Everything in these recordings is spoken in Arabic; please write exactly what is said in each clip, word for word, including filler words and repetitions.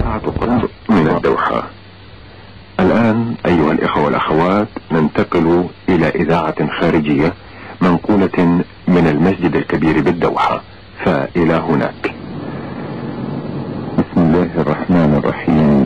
إذاعة قطر من الدوحة. الآن أيها الإخوة والأخوات ننتقل إلى إذاعة خارجية منقولة من المسجد الكبير بالدوحة، فإلى هناك. بسم الله الرحمن الرحيم.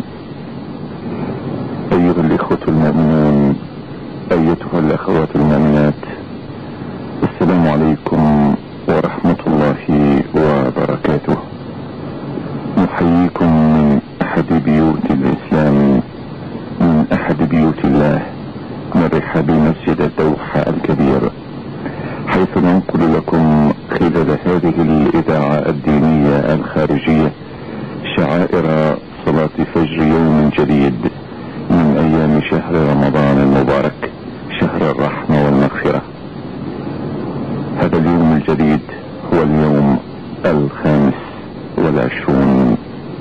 أيها الإخوة المؤمنون، أيتها الأخوات المؤمنات، السلام عليكم ورحمة الله وبركاته. نحييكم من أحد بيوت الإسلام، من أحد بيوت الله، من رحاب مسجد الدوحة الكبير، حيث ننقل لكم خلال هذه الإذاعة الدينية الخارجية شعائر صلاة فجر يوم جديد من أيام شهر رمضان المبارك، شهر الرحمة والمغفرة. هذا اليوم الجديد هو اليوم الخامس والعشرون.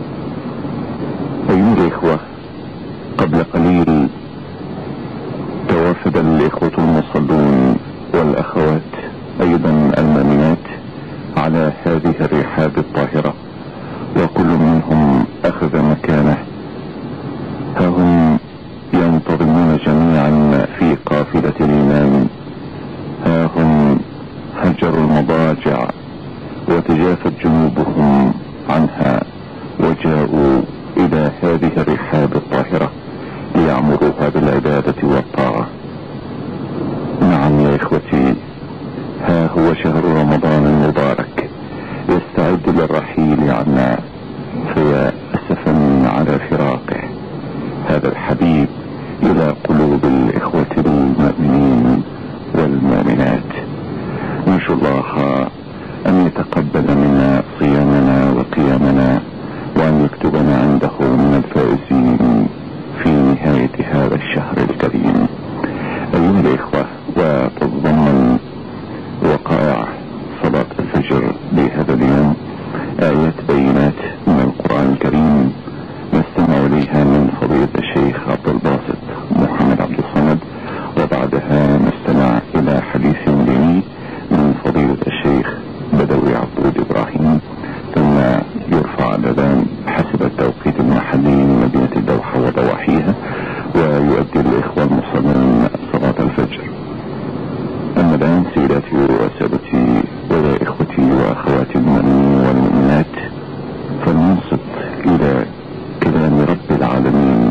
أيها الإخوة، قبل قليل توافد الإخوة المصلون والأخوات أيضا المؤمنات على هذه الرحاب الطاهرة، وكل منهم أخذ مكانه. ها هم ينتظمون جميعا في قافلة الإمام، ها هم هجروا المضاجع وتجافت جنوبهم عنها وجاءوا إلى هذه الرحاب الطاهرة ليعمروها بالعبادة والطاعة. نعم يا إخوتي، ها هو شهر رمضان المبارك يستعد للرحيل عنا، فيا أسفا على فراقه هذا الحبيب إلى قلوب الإخوة المؤمنين والمؤمنات. نرجو الله أن يتقبل منا صيامنا وقيامنا، وأن يكتبنا عنده من الفائزين في نهاية هذا الشهر الكريم. أيها الإخوة، وتتضمن وقائع صلاة الفجر بهذا اليوم آيات بينات من القرآن الكريم نستمع إليها من فضيلة الشيخ عبد الباسط محمد عبد الصمد، وبعدها نستمع إلى حديث ديني من فضيلة الشيخ بدوي عبود إبراهيم، ثم يرفع الأذان حسب التوقيت المحلي من مدينة الدوحة وضواحيها، ويؤدي الإخوة المصلين صلاة الفجر. أما الآن سيداتي وسادتي ويا إخوتي وأخواتي المؤمنين والمؤمنات، فلننصت إلى كلام رب العالمين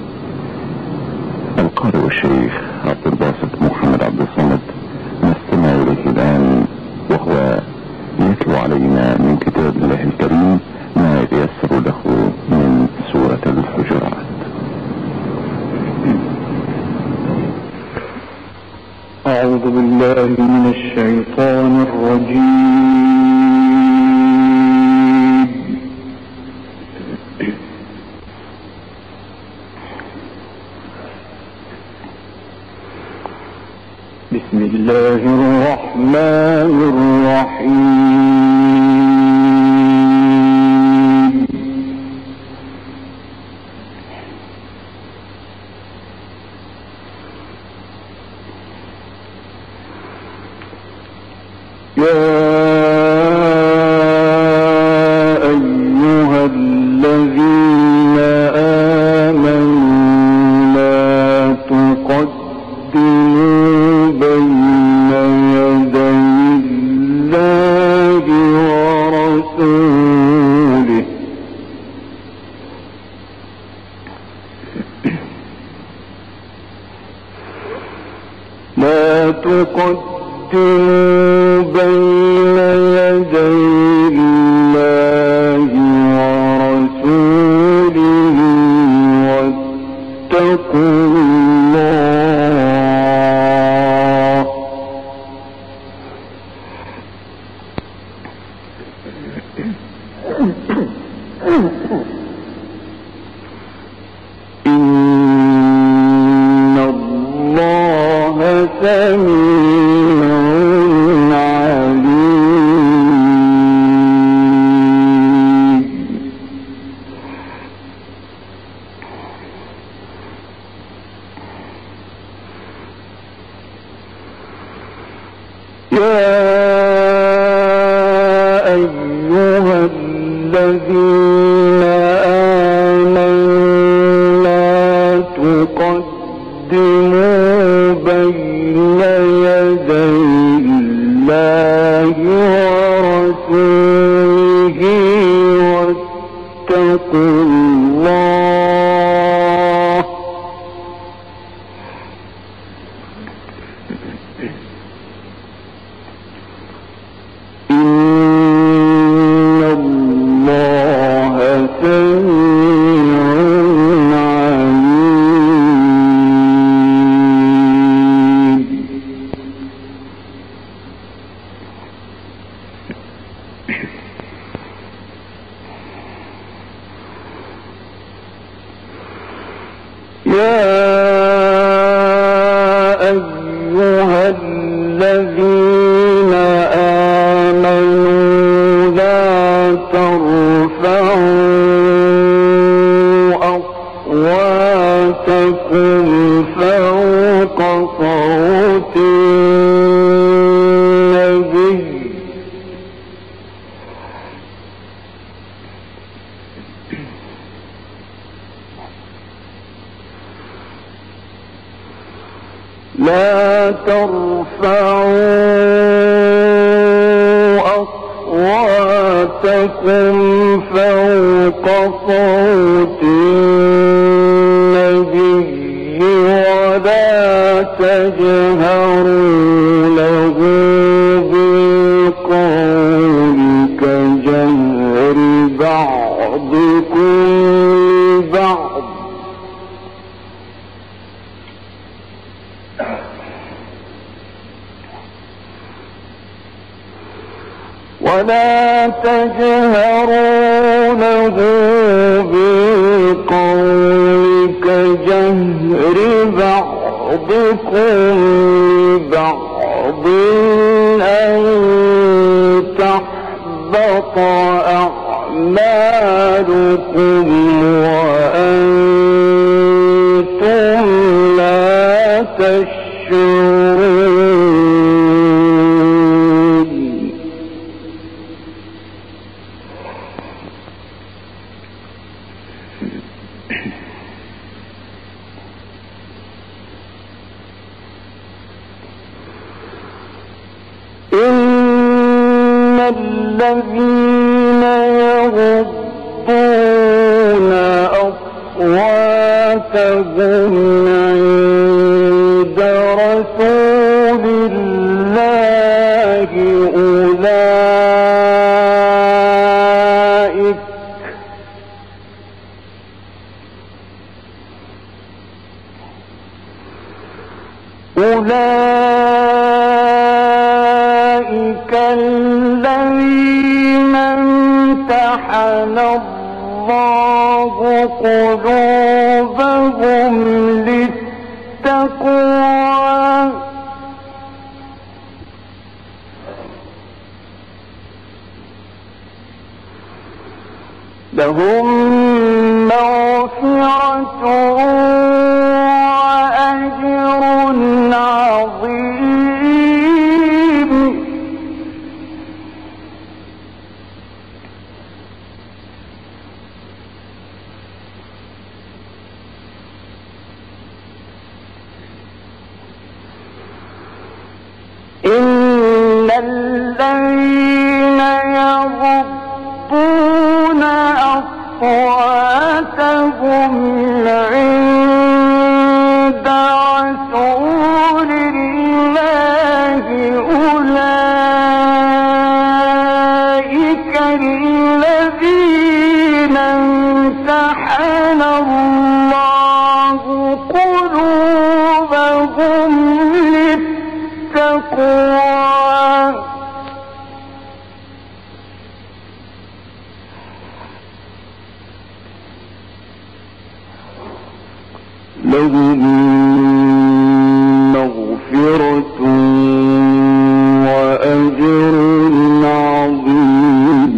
القارئ الشيخ عبد الباسط محمد عبد الصمد. نستمع إليه الآن وهو يتلو علينا من كتاب الله الكريم ما يتيسر له من سورة الحجرات. أعوذ بالله من الشيطان الرجيم. بسم الله الرحمن الرحيم. يا أيها الذين آمنوا لا تقدموا بين يدي الله ورسوله لا تقدموا بين يدي الله ورسوله واتقوا الله إن الله سميع عليم. يا أيها الذين واتقوا الله إن الله سميع عليم. يا أيها الذين آمنوا لا ترفعوا أصواتكم فوق صوت النبي لا ترفعوا أصواتكم فوق صوت النبي ولا تجهروا له بالقول كجهر بعضكم لبعض ولا تجهروا له بالقول كجهر بعضكم لبعض أن تحبط أعمالكم وأنتم لا تشعرون. إن الذين يغضون أصواتهم عند رسول الله أولئك أولئك الذين امتحن الله قلوبهم للتقوى لهم مغفرة وأجر عظيم. إن الذين يغضون أصواتهم عند رسول الله أولئك الذين امتحن الله قلوبهم للتقوى لهم مغفرة وأجر عظيم.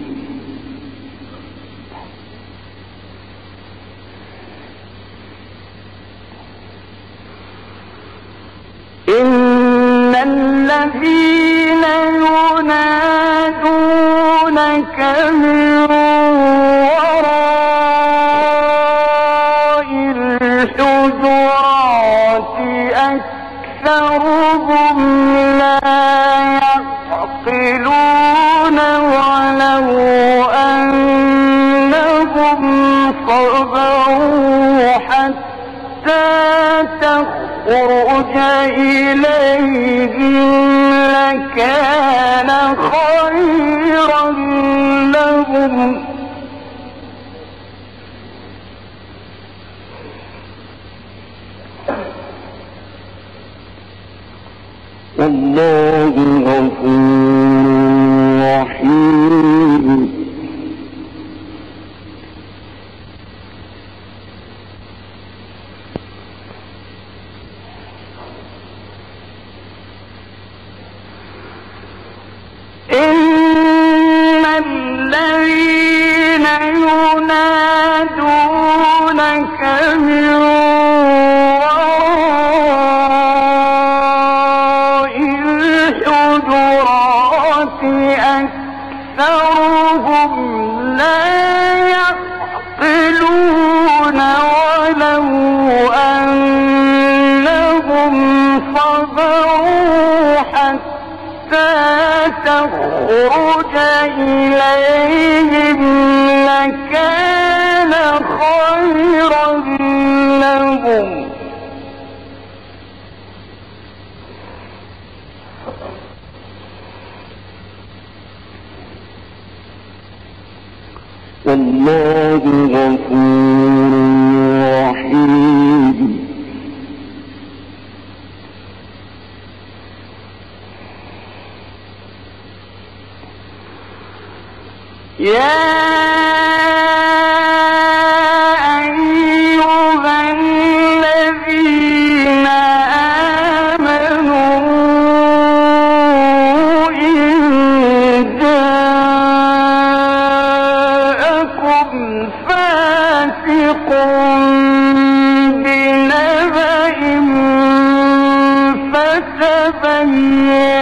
إن الذين ينادونك من وراء الحجرات أكثرهم لا يعقلون ولو أنهم إليهم لكان خيرا لهم والله غفور رحيم إن الذين ينادونك من وراء الحجرات أكثرهم لا يعقلون ولو أنهم صبروا حتى تخرج إليهم لكان خيرا لهم والله غفور رحيم يا أيها الذين آمنوا إن جاءكم فاسق بنبأ فتبينوا